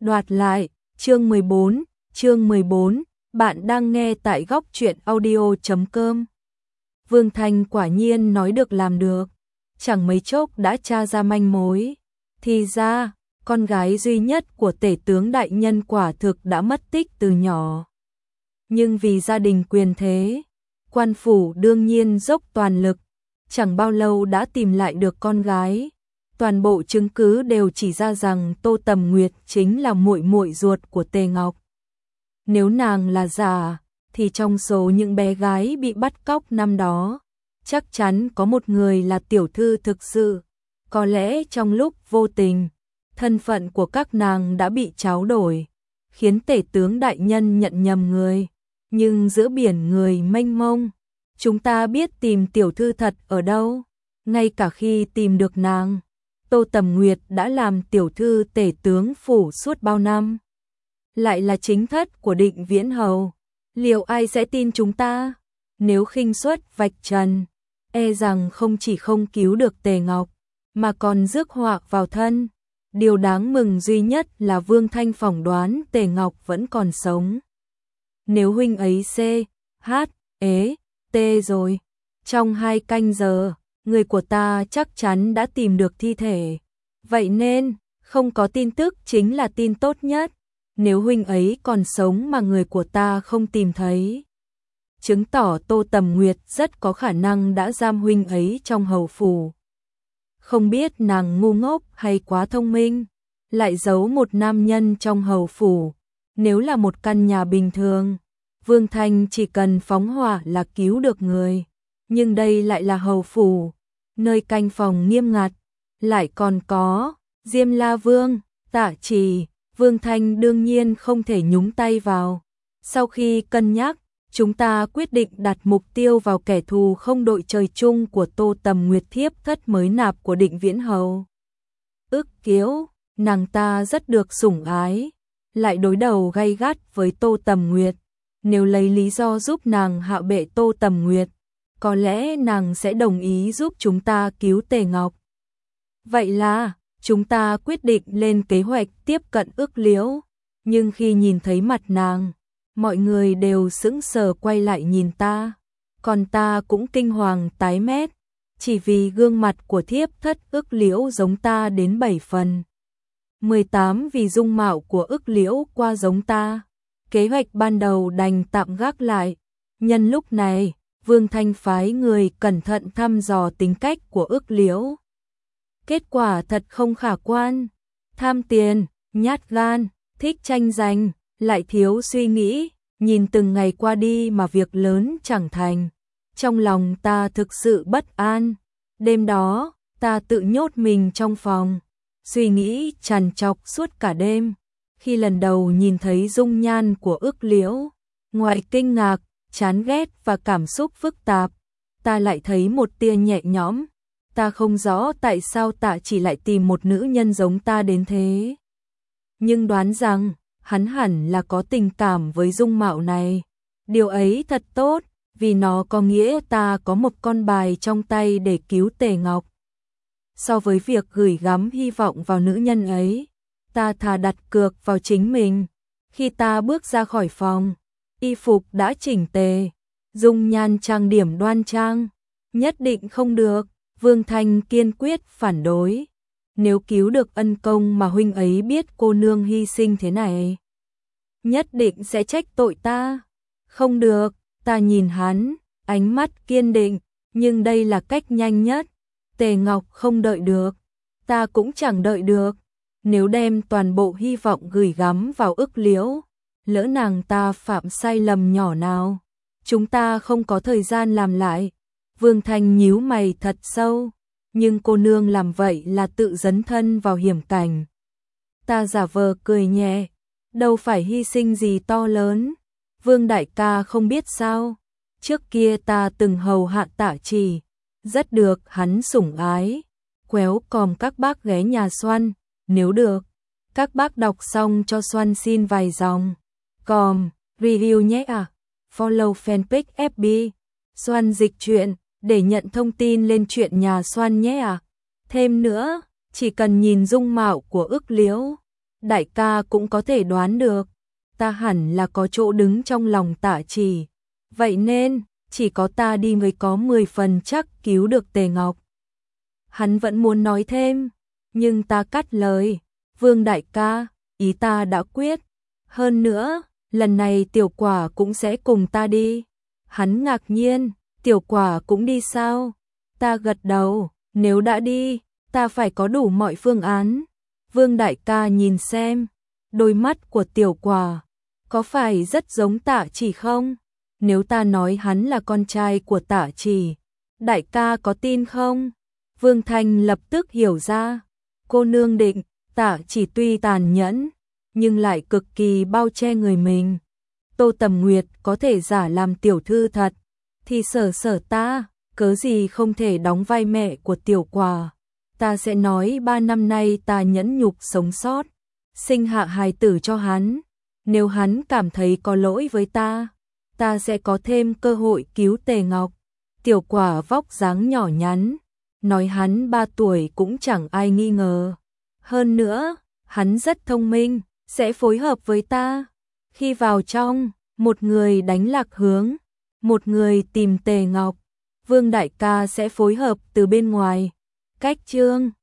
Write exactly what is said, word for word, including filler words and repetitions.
Đoạt lại, chương mười bốn, chương mười bốn, bạn đang nghe tại góc truyện audio chấm com. Vương Thanh quả nhiên nói được làm được, chẳng mấy chốc đã tra ra manh mối. Thì ra, con gái duy nhất của tể tướng đại nhân quả thực đã mất tích từ nhỏ. Nhưng vì gia đình quyền thế, quan phủ đương nhiên dốc toàn lực, chẳng bao lâu đã tìm lại được con gái. Toàn bộ chứng cứ đều chỉ ra rằng Tô Tầm Nguyệt chính là muội muội ruột của Tề Ngọc. Nếu nàng là giả, thì trong số những bé gái bị bắt cóc năm đó, chắc chắn có một người là tiểu thư thực sự. Có lẽ trong lúc vô tình, thân phận của các nàng đã bị tráo đổi, khiến tể tướng đại nhân nhận nhầm người. Nhưng giữa biển người mênh mông, chúng ta biết tìm tiểu thư thật ở đâu. Ngay cả khi tìm được nàng, Tô Tầm Nguyệt đã làm tiểu thư tể tướng phủ suốt bao năm, lại là chính thất của Định Viễn Hầu. Liệu ai sẽ tin chúng ta? Nếu khinh suất vạch trần, e rằng không chỉ không cứu được Tề Ngọc, mà còn rước họa vào thân. Điều đáng mừng duy nhất là Vương Thanh phỏng đoán Tề Ngọc vẫn còn sống. Nếu huynh ấy C, H, ế, T rồi, trong hai canh giờ, người của ta chắc chắn đã tìm được thi thể. Vậy nên, không có tin tức chính là tin tốt nhất. Nếu huynh ấy còn sống mà người của ta không tìm thấy, chứng tỏ Tô Tầm Nguyệt rất có khả năng đã giam huynh ấy trong hầu phủ. Không biết nàng ngu ngốc hay quá thông minh, lại giấu một nam nhân trong hầu phủ. Nếu là một căn nhà bình thường, Vương Thanh chỉ cần phóng hỏa là cứu được người. Nhưng đây lại là hầu phủ, nơi canh phòng nghiêm ngặt, lại còn có Diêm La Vương, Tạ Trì. Vương Thanh đương nhiên không thể nhúng tay vào. Sau khi cân nhắc, chúng ta quyết định đặt mục tiêu vào kẻ thù không đội trời chung của Tô Tầm Nguyệt, thiếp thất mới nạp của Định Viễn Hầu. Ức Kiếu, nàng ta rất được sủng ái, lại đối đầu gay gắt với Tô Tầm Nguyệt. Nếu lấy lý do giúp nàng hạ bệ Tô Tầm Nguyệt, có lẽ nàng sẽ đồng ý giúp chúng ta cứu Tề Ngọc. Vậy là, chúng ta quyết định lên kế hoạch tiếp cận Ức Liễu. Nhưng khi nhìn thấy mặt nàng, mọi người đều sững sờ quay lại nhìn ta. Còn ta cũng kinh hoàng tái mét, chỉ vì gương mặt của thiếp thất Ức Liễu giống ta đến bảy phần. mười tám vì dung mạo của Ức Liễu qua giống ta. Kế hoạch ban đầu đành tạm gác lại. Nhân lúc này, Vương Thanh phái người cẩn thận thăm dò tính cách của Ức Liễu. Kết quả thật không khả quan. Tham tiền, nhát gan, thích tranh giành, lại thiếu suy nghĩ. Nhìn từng ngày qua đi mà việc lớn chẳng thành. Trong lòng ta thực sự bất an. Đêm đó, ta tự nhốt mình trong phòng, suy nghĩ trằn trọc suốt cả đêm. Khi lần đầu nhìn thấy dung nhan của Ức Liễu, ngoài kinh ngạc, chán ghét và cảm xúc phức tạp, ta lại thấy một tia nhẹ nhõm. Ta không rõ tại sao Tạ Chỉ lại tìm một nữ nhân giống ta đến thế. Nhưng đoán rằng, hắn hẳn là có tình cảm với dung mạo này. Điều ấy thật tốt, vì nó có nghĩa ta có một con bài trong tay để cứu Tề Ngọc. So với việc gửi gắm hy vọng vào nữ nhân ấy, ta thà đặt cược vào chính mình. Khi ta bước ra khỏi phòng, y phục đã chỉnh tề, dung nhan trang điểm đoan trang. Nhất định không được, Vương Thanh kiên quyết phản đối. Nếu cứu được ân công mà huynh ấy biết cô nương hy sinh thế này, nhất định sẽ trách tội ta. Không được, ta nhìn hắn, ánh mắt kiên định, nhưng đây là cách nhanh nhất. Tề Ngọc không đợi được, ta cũng chẳng đợi được. Nếu đem toàn bộ hy vọng gửi gắm vào Ức Liễu, lỡ nàng ta phạm sai lầm nhỏ nào, chúng ta không có thời gian làm lại. Vương Thanh nhíu mày thật sâu, nhưng cô nương làm vậy là tự dấn thân vào hiểm cảnh. Ta giả vờ cười nhẹ, đâu phải hy sinh gì to lớn. Vương đại ca không biết sao, trước kia ta từng hầu hạ Tạ Chỉ, rất được hắn sủng ái. Quéo còm các bác ghé nhà Xoăn, nếu được, các bác đọc xong cho Xoăn xin vài dòng. Còm, review nhé à. Follow fanpage ép bê, Xoăn dịch truyện, để nhận thông tin lên chuyện nhà Xoăn nhé à. Thêm nữa, chỉ cần nhìn dung mạo của Ức Liễu, đại ca cũng có thể đoán được, ta hẳn là có chỗ đứng trong lòng Tả Chỉ, vậy nên chỉ có ta đi mới có mười phần chắc cứu được Tề Ngọc. Hắn vẫn muốn nói thêm, nhưng ta cắt lời, Vương đại ca, ý ta đã quyết, hơn nữa, lần này Tiểu Quả cũng sẽ cùng ta đi. Hắn ngạc nhiên, Tiểu Quả cũng đi sao? Ta gật đầu, nếu đã đi, ta phải có đủ mọi phương án. Vương đại ca nhìn xem, đôi mắt của Tiểu Quả, có phải rất giống Tả Chỉ không? Nếu ta nói hắn là con trai của Tả Chỉ, đại ca có tin không? Vương Thanh lập tức hiểu ra, cô nương định, Tả Chỉ tuy tàn nhẫn, nhưng lại cực kỳ bao che người mình. Tô Tầm Nguyệt có thể giả làm tiểu thư thật, thì Sở Sở ta, cớ gì không thể đóng vai mẹ của Tiểu Quả. Ta sẽ nói ba năm nay ta nhẫn nhục sống sót, sinh hạ hài tử cho hắn. Nếu hắn cảm thấy có lỗi với ta, ta sẽ có thêm cơ hội cứu Tề Ngọc. Tiểu Quả vóc dáng nhỏ nhắn, nói hắn ba tuổi cũng chẳng ai nghi ngờ. Hơn nữa, hắn rất thông minh, sẽ phối hợp với ta. Khi vào trong, một người đánh lạc hướng, một người tìm Tề Ngọc, Vương đại ca sẽ phối hợp từ bên ngoài. Cách chương